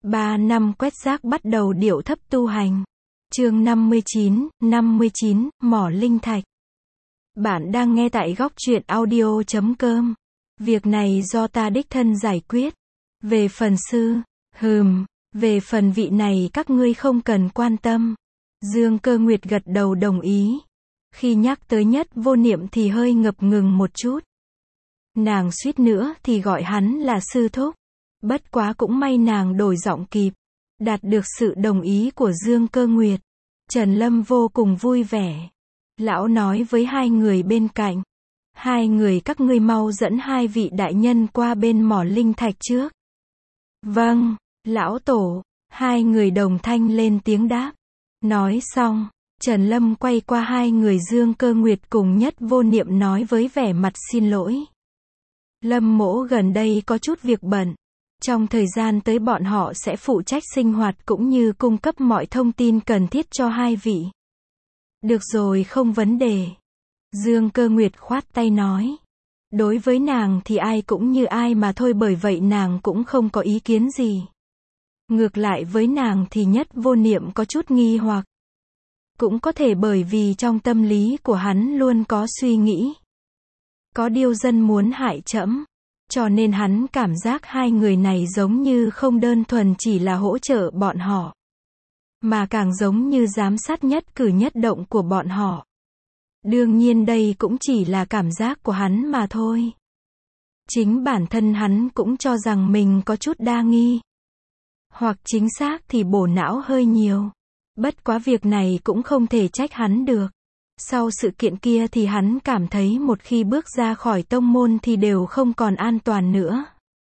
3 năm quét rác bắt đầu điệu thấp tu hành. Chương 59, Mỏ Linh Thạch. Bạn đang nghe tại góc truyện audio.com. Việc này do ta đích thân giải quyết. Về phần sư, về phần vị này các ngươi không cần quan tâm. Dương Cơ Nguyệt gật đầu đồng ý. Khi nhắc tới Nhất Vô Niệm thì hơi ngập ngừng một chút. Nàng suýt nữa thì gọi hắn là sư thúc. Bất quá cũng may nàng đổi giọng kịp. Đạt được sự đồng ý của Dương Cơ Nguyệt. Trần Lâm vô cùng vui vẻ. Lão nói với hai người bên cạnh. Hai người các ngươi mau dẫn hai vị đại nhân qua bên mỏ linh thạch trước. Vâng, lão tổ. Hai người đồng thanh lên tiếng đáp. Nói xong, Trần Lâm quay qua hai người Dương Cơ Nguyệt cùng Nhất Vô Niệm nói với vẻ mặt xin lỗi. Lâm mỗ gần đây có chút việc bận. Trong thời gian tới bọn họ sẽ phụ trách sinh hoạt cũng như cung cấp mọi thông tin cần thiết cho hai vị. Được rồi, không vấn đề. Dương Cơ Nguyệt khoát tay nói. Đối với nàng thì ai cũng như ai mà thôi, bởi vậy nàng cũng không có ý kiến gì. Ngược lại với nàng thì Nhất Vô Niệm có chút nghi hoặc. Cũng có thể bởi vì trong tâm lý của hắn luôn có suy nghĩ. Có điều dân muốn hại trẫm. Cho nên hắn cảm giác hai người này giống như không đơn thuần chỉ là hỗ trợ bọn họ. Mà càng giống như giám sát nhất cử nhất động của bọn họ. Đương nhiên đây cũng chỉ là cảm giác của hắn mà thôi. Chính bản thân hắn cũng cho rằng mình có chút đa nghi. Hoặc chính xác thì bổ não hơi nhiều. Bất quá việc này cũng không thể trách hắn được. Sau sự kiện kia thì hắn cảm thấy một khi bước ra khỏi tông môn thì đều không còn an toàn nữa.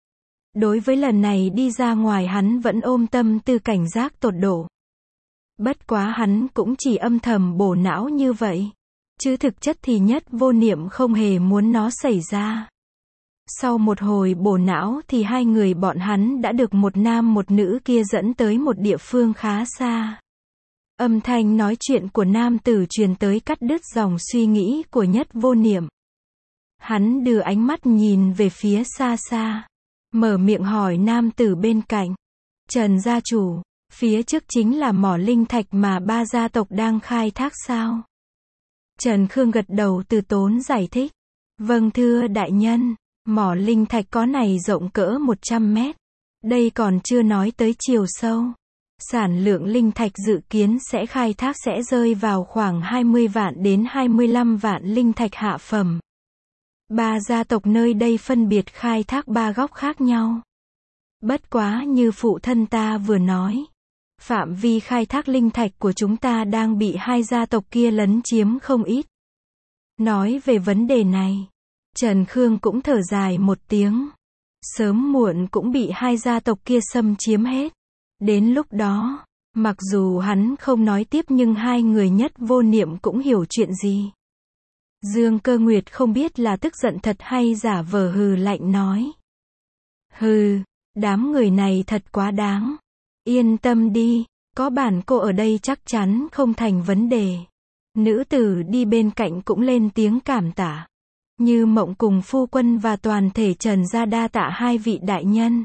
Đối với lần này đi ra ngoài hắn vẫn ôm tâm tư cảnh giác tột độ. Bất quá hắn cũng chỉ âm thầm bổ não như vậy. Chứ thực chất thì Nhất Vô Niệm không hề muốn nó xảy ra. Sau một hồi bổ não thì hai người bọn hắn đã được một nam một nữ kia dẫn tới một địa phương khá xa. Âm thanh nói chuyện của nam tử truyền tới cắt đứt dòng suy nghĩ của Nhất Vô Niệm. Hắn đưa ánh mắt nhìn về phía xa xa. Mở miệng hỏi nam tử bên cạnh. Trần gia chủ, phía trước chính là mỏ linh thạch mà ba gia tộc đang khai thác sao? Trần Khương gật đầu từ tốn giải thích. Vâng thưa đại nhân, mỏ linh thạch có này rộng cỡ 100 mét. Đây còn chưa nói tới chiều sâu. Sản lượng linh thạch dự kiến sẽ khai thác sẽ rơi vào khoảng 20 vạn đến 25 vạn linh thạch hạ phẩm. Ba gia tộc nơi đây phân biệt khai thác ba góc khác nhau. Bất quá như phụ thân ta vừa nói. Phạm vi khai thác linh thạch của chúng ta đang bị hai gia tộc kia lấn chiếm không ít. Nói về vấn đề này, Trần Khương cũng thở dài một tiếng. Sớm muộn cũng bị hai gia tộc kia xâm chiếm hết. Đến lúc đó, mặc dù hắn không nói tiếp nhưng hai người Nhất Vô Niệm cũng hiểu chuyện gì. Dương Cơ Nguyệt không biết là tức giận thật hay giả vờ hừ lạnh nói. Hừ, đám người này thật quá đáng. Yên tâm đi, có bản cô ở đây chắc chắn không thành vấn đề. Nữ tử đi bên cạnh cũng lên tiếng cảm tạ. Như Mộng cùng phu quân và toàn thể Trần gia đa tạ hai vị đại nhân.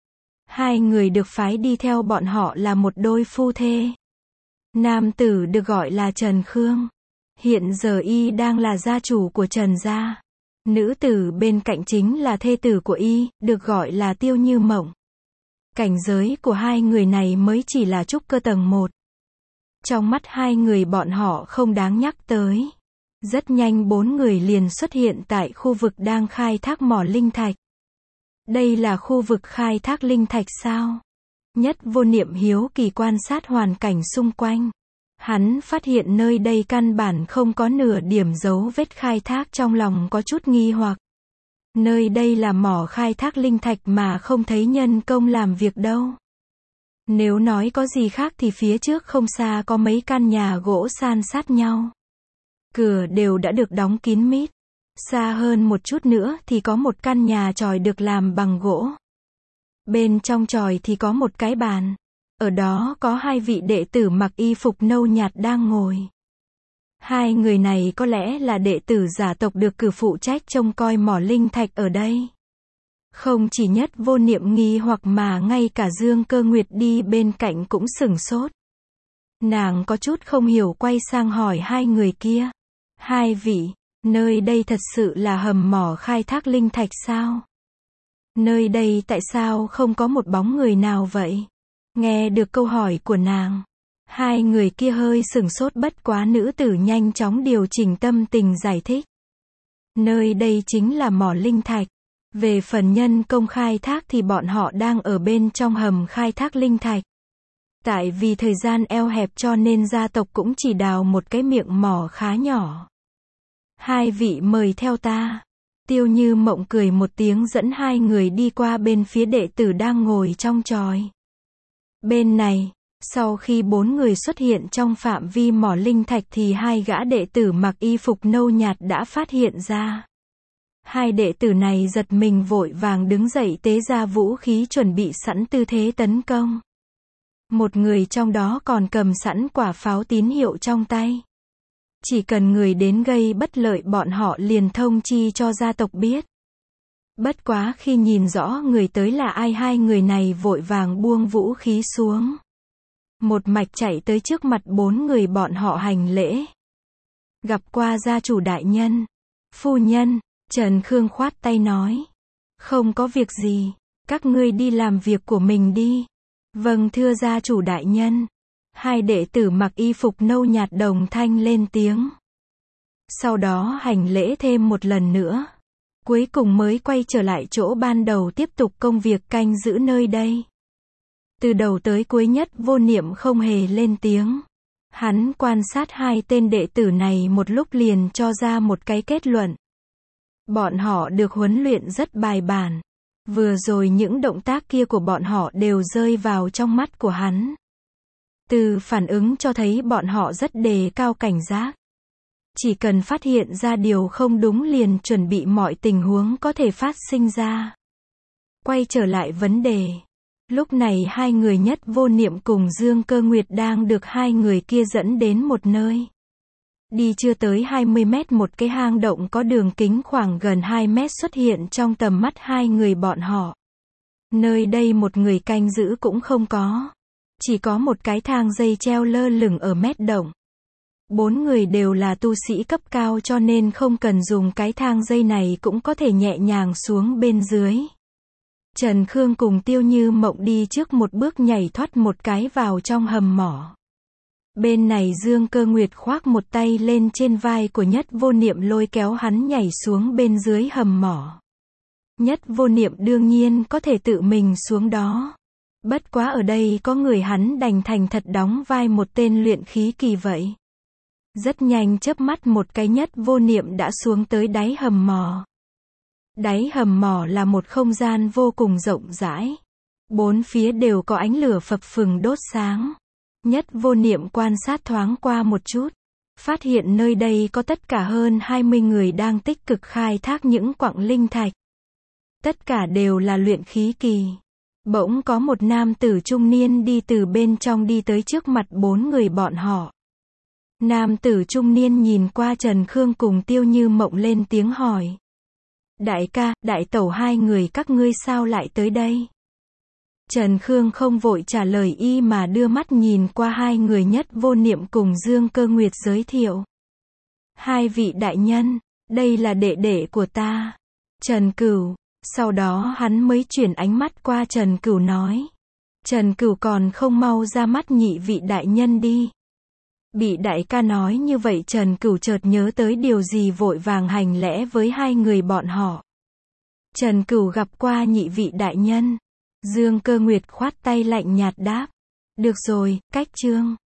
Hai người được phái đi theo bọn họ là một đôi phu thê. Nam tử được gọi là Trần Khương. Hiện giờ y đang là gia chủ của Trần gia. Nữ tử bên cạnh chính là thê tử của y, được gọi là Tiêu Như Mộng. Cảnh giới của hai người này mới chỉ là trúc cơ tầng 1. Trong mắt hai người bọn họ không đáng nhắc tới. Rất nhanh bốn người liền xuất hiện tại khu vực đang khai thác mỏ linh thạch. Đây là khu vực khai thác linh thạch sao? Nhất Vô Niệm hiếu kỳ quan sát hoàn cảnh xung quanh. Hắn phát hiện nơi đây căn bản không có nửa điểm dấu vết khai thác, trong lòng có chút nghi hoặc. Nơi đây là mỏ khai thác linh thạch mà không thấy nhân công làm việc đâu. Nếu nói có gì khác thì phía trước không xa có mấy căn nhà gỗ san sát nhau. Cửa đều đã được đóng kín mít. Xa hơn một chút nữa thì có một căn nhà chòi được làm bằng gỗ. Bên trong chòi thì có một cái bàn. Ở đó có hai vị đệ tử mặc y phục nâu nhạt đang ngồi. Hai người này có lẽ là đệ tử giả tộc được cử phụ trách trông coi mỏ linh thạch ở đây. Không chỉ Nhất Vô Niệm nghi hoặc mà ngay cả Dương Cơ Nguyệt đi bên cạnh cũng sửng sốt. Nàng có chút không hiểu quay sang hỏi hai người kia. Hai vị, nơi đây thật sự là hầm mỏ khai thác linh thạch sao? Nơi đây tại sao không có một bóng người nào vậy? Nghe được câu hỏi của nàng, hai người kia hơi sửng sốt, bất quá nữ tử nhanh chóng điều chỉnh tâm tình giải thích. Nơi đây chính là mỏ linh thạch. Về phần nhân công khai thác thì bọn họ đang ở bên trong hầm khai thác linh thạch. Tại vì thời gian eo hẹp cho nên gia tộc cũng chỉ đào một cái miệng mỏ khá nhỏ. Hai vị mời theo ta. Tiêu Như Mộng cười một tiếng dẫn hai người đi qua bên phía đệ tử đang ngồi trong chòi. Bên này, sau khi bốn người xuất hiện trong phạm vi mỏ linh thạch thì hai gã đệ tử mặc y phục nâu nhạt đã phát hiện ra. Hai đệ tử này giật mình vội vàng đứng dậy tế ra vũ khí chuẩn bị sẵn tư thế tấn công. Một người trong đó còn cầm sẵn quả pháo tín hiệu trong tay. Chỉ cần người đến gây bất lợi bọn họ liền thông chi cho gia tộc biết. Bất quá khi nhìn rõ người tới là ai, hai người này vội vàng buông vũ khí xuống. Một mạch chạy tới trước mặt bốn người bọn họ hành lễ. Gặp qua gia chủ đại nhân. Phu nhân, Trần Khương khoát tay nói. Không có việc gì, các ngươi đi làm việc của mình đi. Vâng thưa gia chủ đại nhân. Hai đệ tử mặc y phục nâu nhạt đồng thanh lên tiếng. Sau đó hành lễ thêm một lần nữa. Cuối cùng mới quay trở lại chỗ ban đầu tiếp tục công việc canh giữ nơi đây. Từ đầu tới cuối Nhất Vô Niệm không hề lên tiếng. Hắn quan sát hai tên đệ tử này một lúc liền cho ra một cái kết luận. Bọn họ được huấn luyện rất bài bản. Vừa rồi những động tác kia của bọn họ đều rơi vào trong mắt của hắn. Từ phản ứng cho thấy bọn họ rất đề cao cảnh giác. Chỉ cần phát hiện ra điều không đúng liền chuẩn bị mọi tình huống có thể phát sinh ra. Quay trở lại vấn đề. Lúc này hai người Nhất Vô Niệm cùng Dương Cơ Nguyệt đang được hai người kia dẫn đến một nơi. Đi chưa tới 20 mét một cái hang động có đường kính khoảng gần 2 mét xuất hiện trong tầm mắt hai người bọn họ. Nơi đây một người canh giữ cũng không có. Chỉ có một cái thang dây treo lơ lửng ở mép động. Bốn người đều là tu sĩ cấp cao cho nên không cần dùng cái thang dây này cũng có thể nhẹ nhàng xuống bên dưới. Trần Khương cùng Tiêu Như Mộng đi trước một bước nhảy thoát một cái vào trong hầm mỏ. Bên này Dương Cơ Nguyệt khoác một tay lên trên vai của Nhất Vô Niệm lôi kéo hắn nhảy xuống bên dưới hầm mỏ. Nhất Vô Niệm đương nhiên có thể tự mình xuống đó. Bất quá ở đây có người hắn đành thành thật đóng vai một tên luyện khí kỳ vậy. Rất nhanh chớp mắt một cái Nhất Vô Niệm đã xuống tới đáy hầm mỏ. Đáy hầm mỏ là một không gian vô cùng rộng rãi. Bốn phía đều có ánh lửa phập phừng đốt sáng. Nhất Vô Niệm quan sát thoáng qua một chút. Phát hiện nơi đây có tất cả hơn 20 người đang tích cực khai thác những quặng linh thạch. Tất cả đều là luyện khí kỳ. Bỗng có một nam tử trung niên đi từ bên trong đi tới trước mặt bốn người bọn họ. Nam tử trung niên nhìn qua Trần Khương cùng Tiêu Như Mộng lên tiếng hỏi. Đại ca, đại tẩu, hai người các ngươi sao lại tới đây? Trần Khương không vội trả lời y mà đưa mắt nhìn qua hai người Nhất Vô Niệm cùng Dương Cơ Nguyệt giới thiệu. Hai vị đại nhân, đây là đệ đệ của ta, Trần Cửu. Sau đó hắn mới chuyển ánh mắt qua Trần Cửu nói. Trần Cửu còn không mau ra mắt nhị vị đại nhân đi. Bị đại ca nói như vậy Trần Cửu chợt nhớ tới điều gì vội vàng hành lễ với hai người bọn họ. Trần Cửu gặp qua nhị vị đại nhân. Dương Cơ Nguyệt khoát tay lạnh nhạt đáp. Được rồi, cách chương.